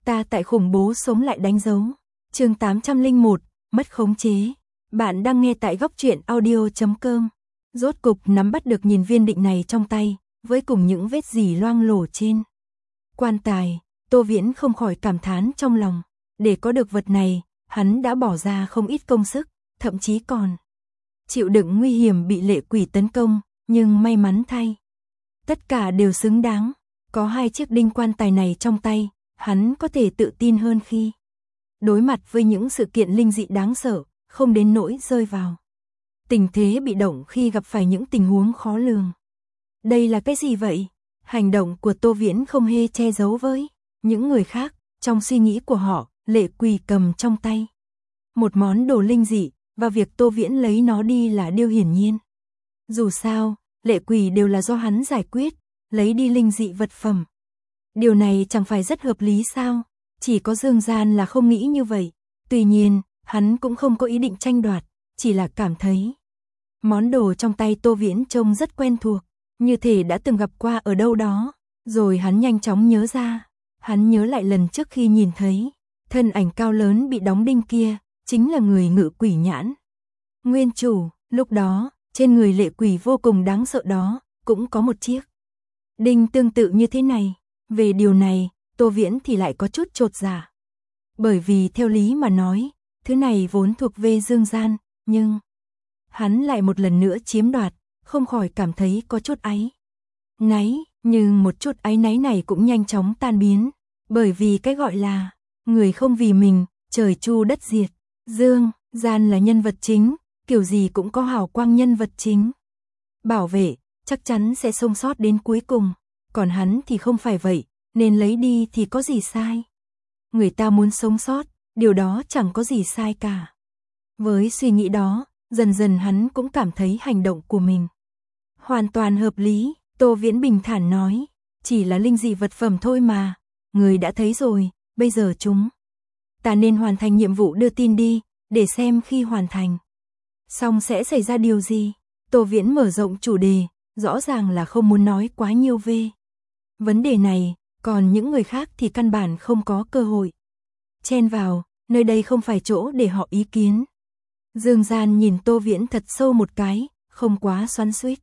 Ta tại khủng bố sống lại đánh dấu. Chương 801, mất khống chế. Bạn đang nghe tại góc truyện audio.com. Rốt cục nắm bắt được nhìn viên định này trong tay, với cùng những vết dỉ loang lổ trên quan tài, Tô Viễn không khỏi cảm thán trong lòng. Để có được vật này, hắn đã bỏ ra không ít công sức, thậm chí còn chịu đựng nguy hiểm bị lệ quỷ tấn công, nhưng may mắn thay, tất cả đều xứng đáng. Có hai chiếc đinh quan tài này trong tay, hắn có thể tự tin hơn khi đối mặt với những sự kiện linh dị đáng sợ, không đến nỗi rơi vào tình thế bị động khi gặp phải những tình huống khó lường. Đây là cái gì vậy? Hành động của Tô Viễn không hề che giấu với những người khác. Trong suy nghĩ của họ, lệ quỷ cầm trong tay một món đồ linh dị, và việc Tô Viễn lấy nó đi là điều hiển nhiên. Dù sao, lệ quỷ đều là do hắn giải quyết, lấy đi linh dị vật phẩm. Điều này chẳng phải rất hợp lý sao? Chỉ có Dương Gian là không nghĩ như vậy. Tuy nhiên, hắn cũng không có ý định tranh đoạt, chỉ là cảm thấy món đồ trong tay Tô Viễn trông rất quen thuộc, như thể đã từng gặp qua ở đâu đó. Rồi hắn nhanh chóng nhớ ra, hắn nhớ lại lần trước khi nhìn thấy thân ảnh cao lớn bị đóng đinh kia, chính là người Ngự Quỷ Nhãn nguyên chủ. Lúc đó, trên người lệ quỷ vô cùng đáng sợ đó, cũng có một chiếc đinh tương tự như thế này. Về điều này, Tô Viễn thì lại có chút chột dạ. Bởi vì theo lý mà nói, thứ này vốn thuộc về Dương Gian, nhưng hắn lại một lần nữa chiếm đoạt, không khỏi cảm thấy có chút áy náy. Nhưng một chút áy náy này cũng nhanh chóng tan biến, bởi vì cái gọi là người không vì mình, trời chu đất diệt. Dương Gian là nhân vật chính, kiểu gì cũng có hào quang nhân vật chính bảo vệ, chắc chắn sẽ sống sót đến cuối cùng. Còn hắn thì không phải vậy, nên lấy đi thì có gì sai. Người ta muốn sống sót, điều đó chẳng có gì sai cả. Với suy nghĩ đó, dần dần hắn cũng cảm thấy hành động của mình hoàn toàn hợp lý. Tô Viễn bình thản nói, chỉ là linh dị vật phẩm thôi mà, người đã thấy rồi, bây giờ chúng ta nên hoàn thành nhiệm vụ đưa tin đi, để xem khi hoàn thành xong sẽ xảy ra điều gì. Tô Viễn mở rộng chủ đề, rõ ràng là không muốn nói quá nhiều về vấn đề này, còn những người khác thì căn bản không có cơ hội chen vào, nơi đây không phải chỗ để họ ý kiến. Dương Gian nhìn Tô Viễn thật sâu một cái, không quá xoắn xuýt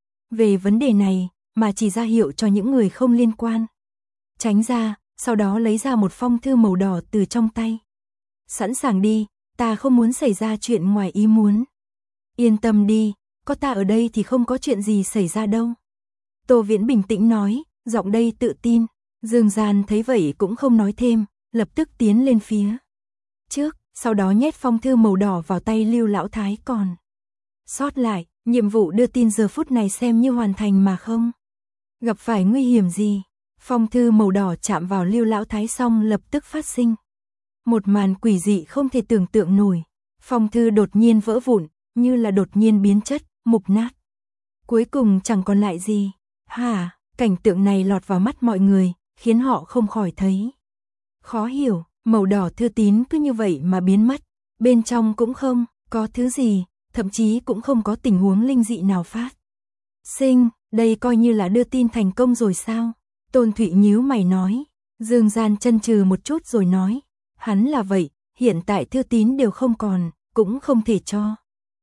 về vấn đề này, mà chỉ ra hiệu cho những người không liên quan tránh ra, sau đó lấy ra một phong thư màu đỏ từ trong tay. Sẵn sàng đi, ta không muốn xảy ra chuyện ngoài ý muốn. Yên tâm đi, có ta ở đây thì không có chuyện gì xảy ra đâu. Tô Viễn bình tĩnh nói, giọng đây tự tin. Dương Gian thấy vậy cũng không nói thêm, lập tức tiến lên phía trước, sau đó nhét phong thư màu đỏ vào tay Lưu Lão Thái còn sót lại. Nhiệm vụ đưa tin giờ phút này xem như hoàn thành mà không gặp phải nguy hiểm gì. Phong thư màu đỏ chạm vào Lưu Lão Thái xong lập tức phát sinh một màn quỷ dị không thể tưởng tượng nổi. Phong thư đột nhiên vỡ vụn, như là đột nhiên biến chất, mục nát. Cuối cùng chẳng còn lại gì. Cảnh tượng này lọt vào mắt mọi người, khiến họ không khỏi thấy khó hiểu. Màu đỏ thư tín cứ như vậy mà biến mất, bên trong cũng không có thứ gì, thậm chí cũng không có tình huống linh dị nào phát sinh. Đây coi như là đưa tin thành công rồi sao? Tôn Thụy nhíu mày nói. Dương Gian chần chừ một chút rồi nói, hắn là vậy, hiện tại thư tín đều không còn, cũng không thể cho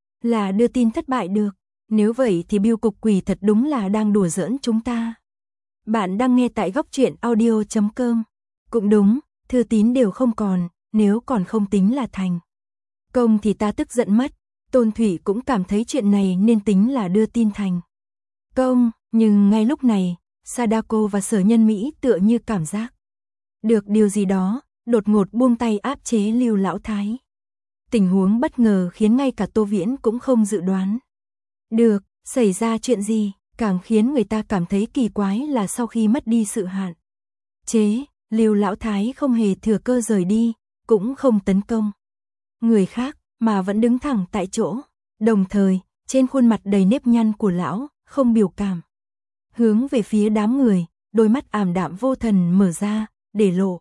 là đưa tin thất bại được. Nếu vậy thì bưu cục quỷ thật đúng là đang đùa giỡn chúng ta. Bạn đang nghe tại góc truyện audio.com. Cũng đúng, thư tín đều không còn, nếu còn không tính là thành công thì ta tức giận mất. Tôn Thụy cũng cảm thấy chuyện này nên tính là đưa tin thành công, nhưng ngay lúc này, Sadako và Sở Nhân Mỹ tựa như cảm giác được điều gì đó, đột ngột buông tay áp chế Lưu Lão Thái. Tình huống bất ngờ khiến ngay cả Tô Viễn cũng không dự đoán được xảy ra chuyện gì. Càng khiến người ta cảm thấy kỳ quái là sau khi mất đi sự hạn chế, Lưu Lão Thái không hề thừa cơ rời đi, cũng không tấn công người khác, mà vẫn đứng thẳng tại chỗ. Đồng thời, trên khuôn mặt đầy nếp nhăn của lão, không biểu cảm, hướng về phía đám người, đôi mắt ảm đạm vô thần mở ra, để lộ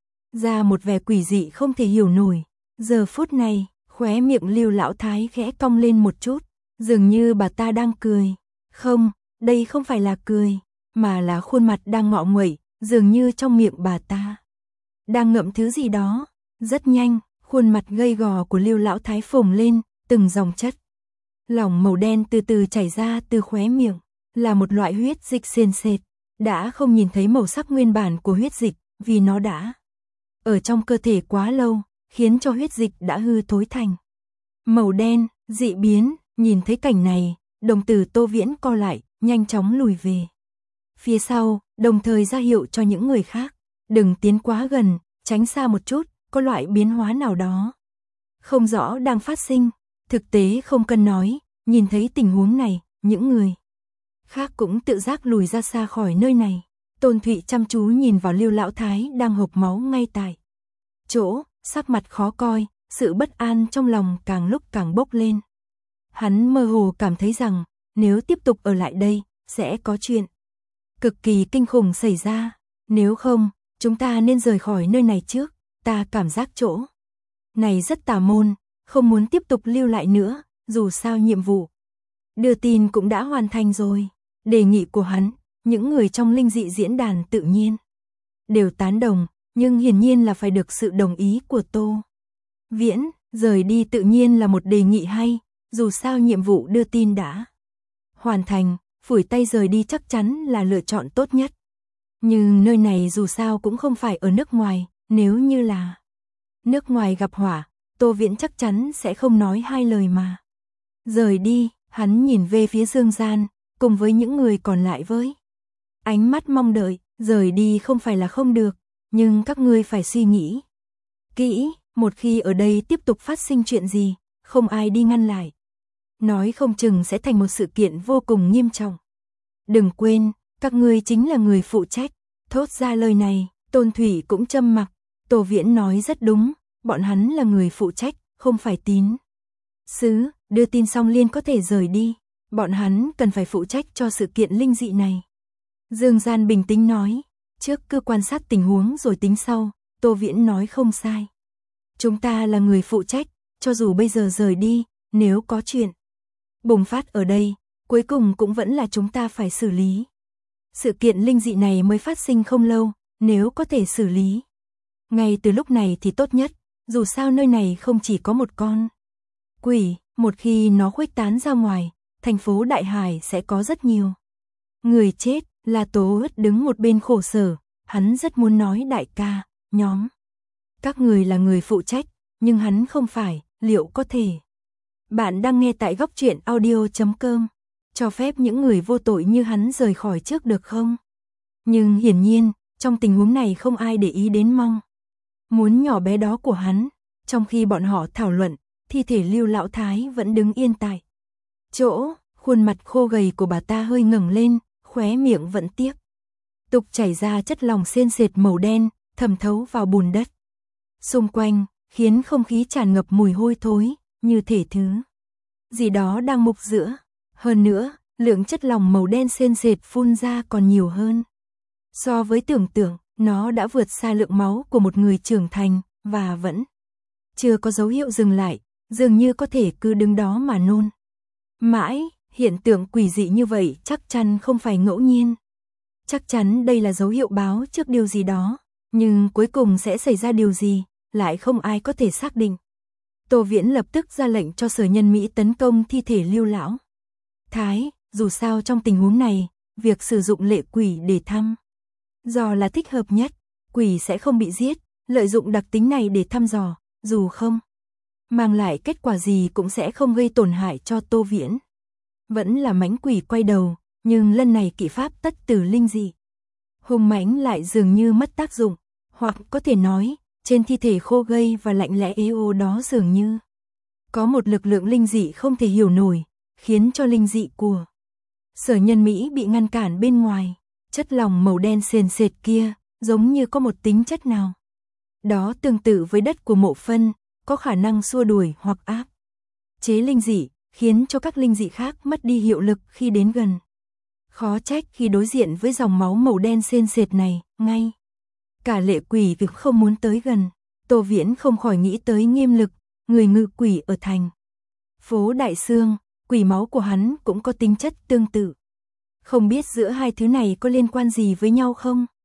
ra một vẻ quỷ dị không thể hiểu nổi. Giờ phút này, khóe miệng Lưu Lão Thái khẽ cong lên một chút, dường như bà ta đang cười. Không, đây không phải là cười, mà là khuôn mặt đang ngọ nguậy, dường như trong miệng bà ta đang ngậm thứ gì đó. Rất nhanh, khuôn mặt gầy gò của Lưu lão thái phồng lên, từng dòng chất lỏng màu đen từ từ chảy ra từ khóe miệng, là một loại huyết dịch sền sệt, đã không nhìn thấy màu sắc nguyên bản của huyết dịch, vì nó đã ở trong cơ thể quá lâu, khiến cho huyết dịch đã hư thối thành màu đen, dị biến. Nhìn thấy cảnh này, đồng tử Tô Viễn co lại, nhanh chóng lùi về phía sau, đồng thời ra hiệu cho những người khác đừng tiến quá gần, tránh xa một chút, có loại biến hóa nào đó không rõ đang phát sinh. Thực tế không cần nói, nhìn thấy tình huống này, những người khác cũng tự giác lùi ra xa khỏi nơi này. Tôn Thụy chăm chú nhìn vào Lưu lão thái đang hộc máu ngay tại chỗ, sắc mặt khó coi, sự bất an trong lòng càng lúc càng bốc lên. Hắn mơ hồ cảm thấy rằng, nếu tiếp tục ở lại đây, sẽ có chuyện cực kỳ kinh khủng xảy ra. Nếu không, chúng ta nên rời khỏi nơi này trước. Ta cảm giác chỗ này rất tà môn, không muốn tiếp tục lưu lại nữa, dù sao nhiệm vụ đưa tin cũng đã hoàn thành rồi. Đề nghị của hắn, những người trong linh dị diễn đàn tự nhiên đều tán đồng, nhưng hiển nhiên là phải được sự đồng ý của Tô Viễn. Rời đi tự nhiên là một đề nghị hay, dù sao nhiệm vụ đưa tin đã hoàn thành, phủi tay rời đi chắc chắn là lựa chọn tốt nhất. Nhưng nơi này dù sao cũng không phải ở nước ngoài, nếu như là nước ngoài gặp hỏa, Tô Viễn chắc chắn sẽ không nói hai lời mà rời đi. Hắn nhìn về phía Dương Gian, cùng với những người còn lại với ánh mắt mong đợi. Rời đi không phải là không được, nhưng các ngươi phải suy nghĩ kỹ, một khi ở đây tiếp tục phát sinh chuyện gì, không ai đi ngăn lại, nói không chừng sẽ thành một sự kiện vô cùng nghiêm trọng. Đừng quên, các ngươi chính là người phụ trách. Thốt ra lời này, Tôn Thủy cũng trầm mặc. Tô Viễn nói rất đúng, bọn hắn là người phụ trách, không phải tín sứ. Đưa tin xong liền có thể rời đi, bọn hắn cần phải phụ trách cho sự kiện linh dị này. Dương Gian bình tĩnh nói, trước cứ quan sát tình huống rồi tính sau. Tô Viễn nói không sai, chúng ta là người phụ trách, cho dù bây giờ rời đi, nếu có chuyện bùng phát ở đây, cuối cùng cũng vẫn là chúng ta phải xử lý. Sự kiện linh dị này mới phát sinh không lâu, nếu có thể xử lý ngay từ lúc này thì tốt nhất, dù sao nơi này không chỉ có một con quỷ, một khi nó khuếch tán ra ngoài, thành phố Đại Hải sẽ có rất nhiều người chết. La Tố Ất đứng một bên khổ sở, hắn rất muốn nói đại ca, nhóm các người là người phụ trách, nhưng hắn không phải, liệu có thể? Bạn đang nghe tại góc truyện audio.com, cho phép những người vô tội như hắn rời khỏi trước được không? Nhưng hiển nhiên, trong tình huống này không ai để ý đến mong muốn nhỏ bé đó của hắn. Trong khi bọn họ thảo luận, thi thể Lưu lão thái vẫn đứng yên tại chỗ, khuôn mặt khô gầy của bà ta hơi ngẩng lên, khóe miệng vẫn tiếc tục chảy ra chất lỏng sền sệt màu đen, thẩm thấu vào bùn đất xung quanh, khiến không khí tràn ngập mùi hôi thối, như thể thứ gì đó đang mục giữa. Hơn nữa, lượng chất lỏng màu đen sền sệt phun ra còn nhiều hơn so với tưởng tượng. Nó đã vượt xa lượng máu của một người trưởng thành, và vẫn chưa có dấu hiệu dừng lại, dường như có thể cứ đứng đó mà nôn mãi. Hiện tượng quỷ dị như vậy chắc chắn không phải ngẫu nhiên. Chắc chắn đây là dấu hiệu báo trước điều gì đó, nhưng cuối cùng sẽ xảy ra điều gì, lại không ai có thể xác định. Tô Viễn lập tức ra lệnh cho Sở Nhân Mỹ tấn công thi thể Lưu lão thái. Dù sao trong tình huống này, việc sử dụng lệ quỷ để thăm dò là thích hợp nhất. Quỷ sẽ không bị giết, lợi dụng đặc tính này để thăm dò, dù không mang lại kết quả gì cũng sẽ không gây tổn hại cho Tô Viễn. Vẫn là mãnh quỷ quay đầu, nhưng lần này kỹ pháp tất tử linh dị hung mãnh lại dường như mất tác dụng, hoặc có thể nói, trên thi thể khô gầy và lạnh lẽ eo đó dường như có một lực lượng linh dị không thể hiểu nổi, khiến cho linh dị của Sở Nhân Mỹ bị ngăn cản bên ngoài. Chất lỏng màu đen sền sệt kia, giống như có một tính chất nào đó tương tự với đất của Mộ Phân, có khả năng xua đuổi hoặc áp chế linh dị, khiến cho các linh dị khác mất đi hiệu lực khi đến gần. Khó trách khi đối diện với dòng máu màu đen sền sệt này, ngay cả lệ quỷ việc không muốn tới gần. Tô Viễn không khỏi nghĩ tới Nghiêm Lực, người ngự quỷ ở thành phố Đại Sương, quỷ máu của hắn cũng có tính chất tương tự. Không biết giữa hai thứ này có liên quan gì với nhau không?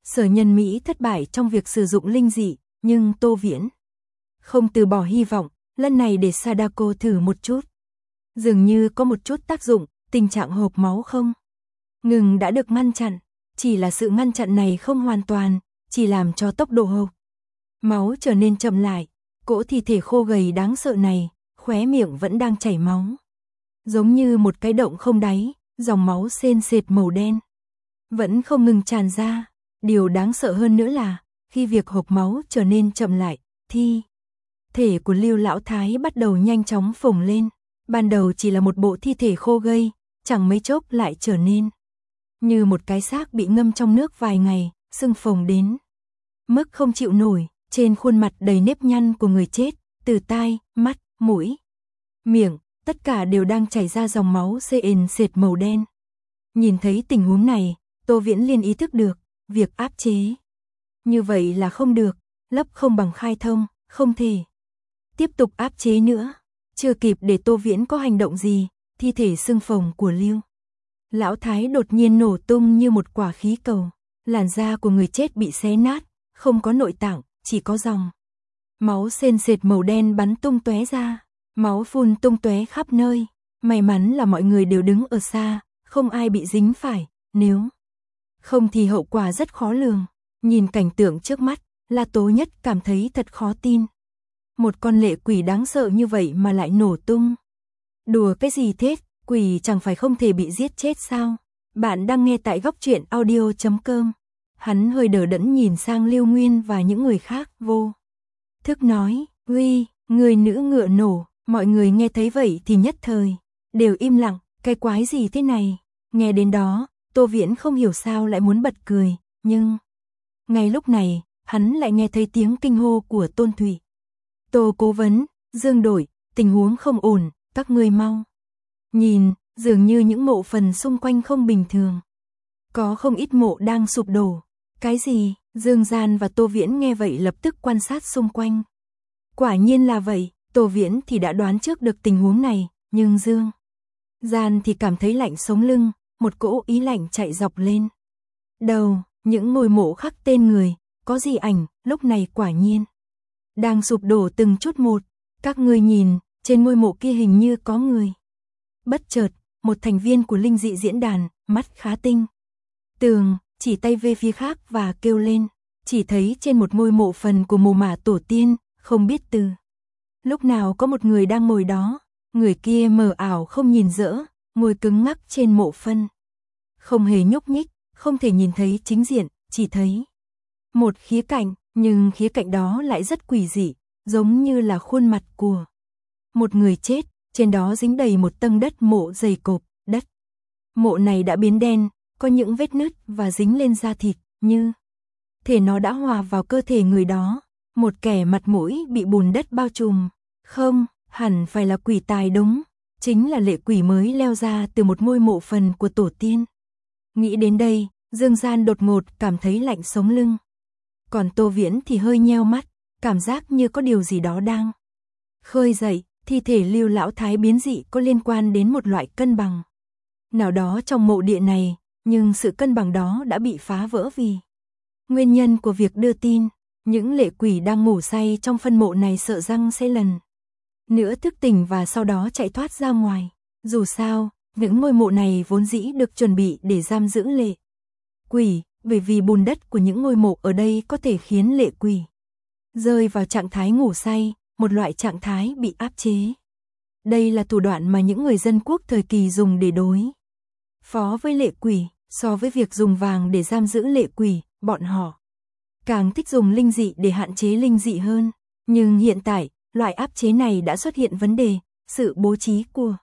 Sở Nhân Mỹ thất bại trong việc sử dụng linh dị, nhưng Tô Viễn không từ bỏ hy vọng, lần này để Sadako thử một chút. Dường như có một chút tác dụng, tình trạng hộp máu không ngừng đã được ngăn chặn, chỉ là sự ngăn chặn này không hoàn toàn, chỉ làm cho tốc độ hộp máu trở nên chậm lại. Cỗ thi thể khô gầy đáng sợ này, khóe miệng vẫn đang chảy máu. Giống như một cái động không đáy, dòng máu sền sệt màu đen vẫn không ngừng tràn ra. Điều đáng sợ hơn nữa là, khi việc hộp máu trở nên chậm lại, thi thể của Lưu Lão Thái bắt đầu nhanh chóng phồng lên. Ban đầu chỉ là một bộ thi thể khô gầy, chẳng mấy chốc lại trở nên như một cái xác bị ngâm trong nước vài ngày, sưng phồng đến mức không chịu nổi. Trên khuôn mặt đầy nếp nhăn của người chết, từ tai, mắt, mũi, miệng, tất cả đều đang chảy ra dòng máu sền sệt màu đen. Nhìn thấy tình huống này, Tô Viễn liền ý thức được, việc áp chế như vậy là không được, lấp không bằng khai thông, không thể tiếp tục áp chế nữa. Chưa kịp để Tô Viễn có hành động gì, thi thể sưng phồng của Lưu Lão Thái đột nhiên nổ tung như một quả khí cầu. Làn da của người chết bị xé nát, không có nội tạng, chỉ có dòng máu sền sệt màu đen bắn tung tóe ra, máu phun tung tóe khắp nơi. May mắn là mọi người đều đứng ở xa, không ai bị dính phải, nếu không thì hậu quả rất khó lường. Nhìn cảnh tượng trước mắt, La Tố Nhất cảm thấy thật khó tin. Một con lệ quỷ đáng sợ như vậy mà lại nổ tung. Đùa cái gì thế, quỷ chẳng phải không thể bị giết chết sao? Bạn đang nghe tại Góc Truyện Audio.com. Hắn hơi đờ đẫn nhìn sang Lưu Nguyên và những người khác, vô thức nói, uy, người nữ ngựa nổ. Mọi người nghe thấy vậy thì nhất thời đều im lặng, cái quái gì thế này? Nghe đến đó, Tô Viễn không hiểu sao lại muốn bật cười, nhưng ngay lúc này, hắn lại nghe thấy tiếng kinh hô của Tôn Thụy. Tô Cố Vấn, Dương Đội, tình huống không ổn, các ngươi mau nhìn, dường như những mộ phần xung quanh không bình thường. Có không ít mộ đang sụp đổ. Cái gì? Dương Gian và Tô Viễn nghe vậy lập tức quan sát xung quanh. Quả nhiên là vậy, Tô Viễn thì đã đoán trước được tình huống này, nhưng Dương Gian thì cảm thấy lạnh sống lưng, một cỗ ý lạnh chạy dọc lên đầu. Những ngôi mộ khắc tên người, có gì ảnh, lúc này quả nhiên đang sụp đổ từng chút một. Các ngươi nhìn, trên ngôi mộ kia hình như có người. Bất chợt, một thành viên của linh dị diễn đàn, mắt khá tinh tường, chỉ tay về phía khác và kêu lên. Chỉ thấy trên một ngôi mộ phần của mồ mả tổ tiên, không biết từ lúc nào có một người đang ngồi đó. Người kia mờ ảo không nhìn rõ, ngồi cứng ngắc trên mộ phân, không hề nhúc nhích, không thể nhìn thấy chính diện, chỉ thấy một khía cạnh, nhưng khía cạnh đó lại rất quỷ dị, giống như là khuôn mặt của một người chết, trên đó dính đầy một tầng đất mộ dày cộp. Đất mộ này đã biến đen, có những vết nứt và dính lên da thịt, như thể nó đã hòa vào cơ thể người đó. Một kẻ mặt mũi bị bùn đất bao trùm, không, hẳn phải là quỷ tài đúng, chính là lệ quỷ mới leo ra từ một ngôi mộ phần của tổ tiên. Nghĩ đến đây, Dương Gian đột ngột cảm thấy lạnh sống lưng. Còn Tô Viễn thì hơi nheo mắt, cảm giác như có điều gì đó đang khơi dậy. Thi thể Lưu Lão Thái biến dị có liên quan đến một loại cân bằng nào đó trong mộ địa này, nhưng sự cân bằng đó đã bị phá vỡ vì nguyên nhân của việc đưa tin. Những lệ quỷ đang ngủ say trong phân mộ này sợ rằng sẽ lần nữa thức tỉnh và sau đó chạy thoát ra ngoài. Dù sao, những ngôi mộ này vốn dĩ được chuẩn bị để giam giữ lệ quỷ, bởi vì bùn đất của những ngôi mộ ở đây có thể khiến lệ quỷ rơi vào trạng thái ngủ say, một loại trạng thái bị áp chế. Đây là thủ đoạn mà những người dân quốc thời kỳ dùng để đối phó với lệ quỷ. So với việc dùng vàng để giam giữ lệ quỷ, bọn họ càng thích dùng linh dị để hạn chế linh dị hơn. Nhưng hiện tại, loại áp chế này đã xuất hiện vấn đề, sự bố trí của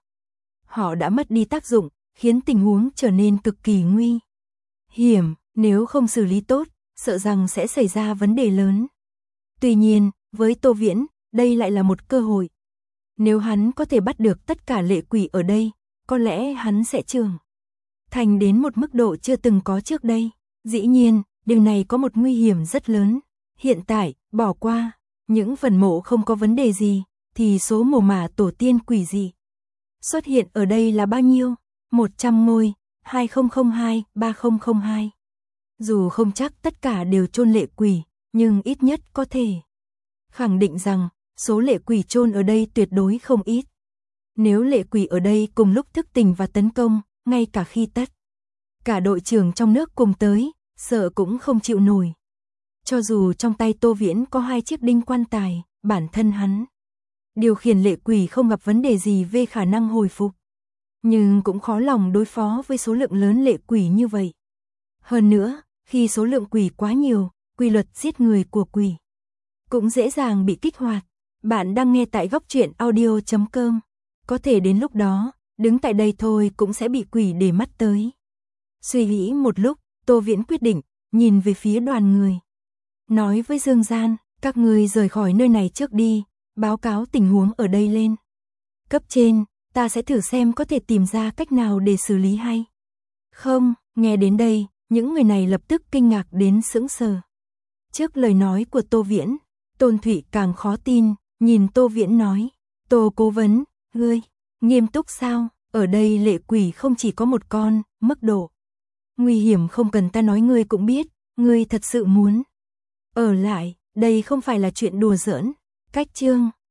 họ đã mất đi tác dụng, khiến tình huống trở nên cực kỳ nguy hiểm. Nếu không xử lý tốt, sợ rằng sẽ xảy ra vấn đề lớn. Tuy nhiên, với Tô Viễn, đây lại là một cơ hội. Nếu hắn có thể bắt được tất cả lệ quỷ ở đây, có lẽ hắn sẽ trưởng thành đến một mức độ chưa từng có trước đây. Dĩ nhiên, điều này có một nguy hiểm rất lớn. Hiện tại, bỏ qua những phần mộ không có vấn đề gì, thì số mồ mả tổ tiên quỷ dị xuất hiện ở đây là bao nhiêu? 100 ngôi, 2002, 3002. Dù không chắc tất cả đều chôn lệ quỷ, nhưng ít nhất có thể khẳng định rằng số lệ quỷ chôn ở đây tuyệt đối không ít. Nếu lệ quỷ ở đây cùng lúc thức tỉnh và tấn công, ngay cả khi tất cả đội trưởng trong nước cùng tới, sợ cũng không chịu nổi. Cho dù trong tay Tô Viễn có 2 chiếc đinh quan tài, bản thân hắn điều khiển lệ quỷ không gặp vấn đề gì về khả năng hồi phục. Nhưng cũng khó lòng đối phó với số lượng lớn lệ quỷ như vậy. Hơn nữa, khi số lượng quỷ quá nhiều, quy luật giết người của quỷ cũng dễ dàng bị kích hoạt. Bạn đang nghe tại góc truyện audio.com. Có thể đến lúc đó, đứng tại đây thôi cũng sẽ bị quỷ để mắt tới. Suy nghĩ một lúc, Tô Viễn quyết định, nhìn về phía đoàn người. Nói với Dương Gian, các ngươi rời khỏi nơi này trước đi, báo cáo tình huống ở đây lên cấp trên, ta sẽ thử xem có thể tìm ra cách nào để xử lý hay không. Nghe đến đây, những người này lập tức kinh ngạc đến sững sờ. Trước lời nói của Tô Viễn, Tôn Thụy càng khó tin, nhìn Tô Viễn nói, Tô cố vấn, ngươi, nghiêm túc sao, ở đây lệ quỷ không chỉ có một con, mức độ nguy hiểm không cần ta nói ngươi cũng biết, ngươi thật sự muốn ở lại, đây không phải là chuyện đùa giỡn. Cách chương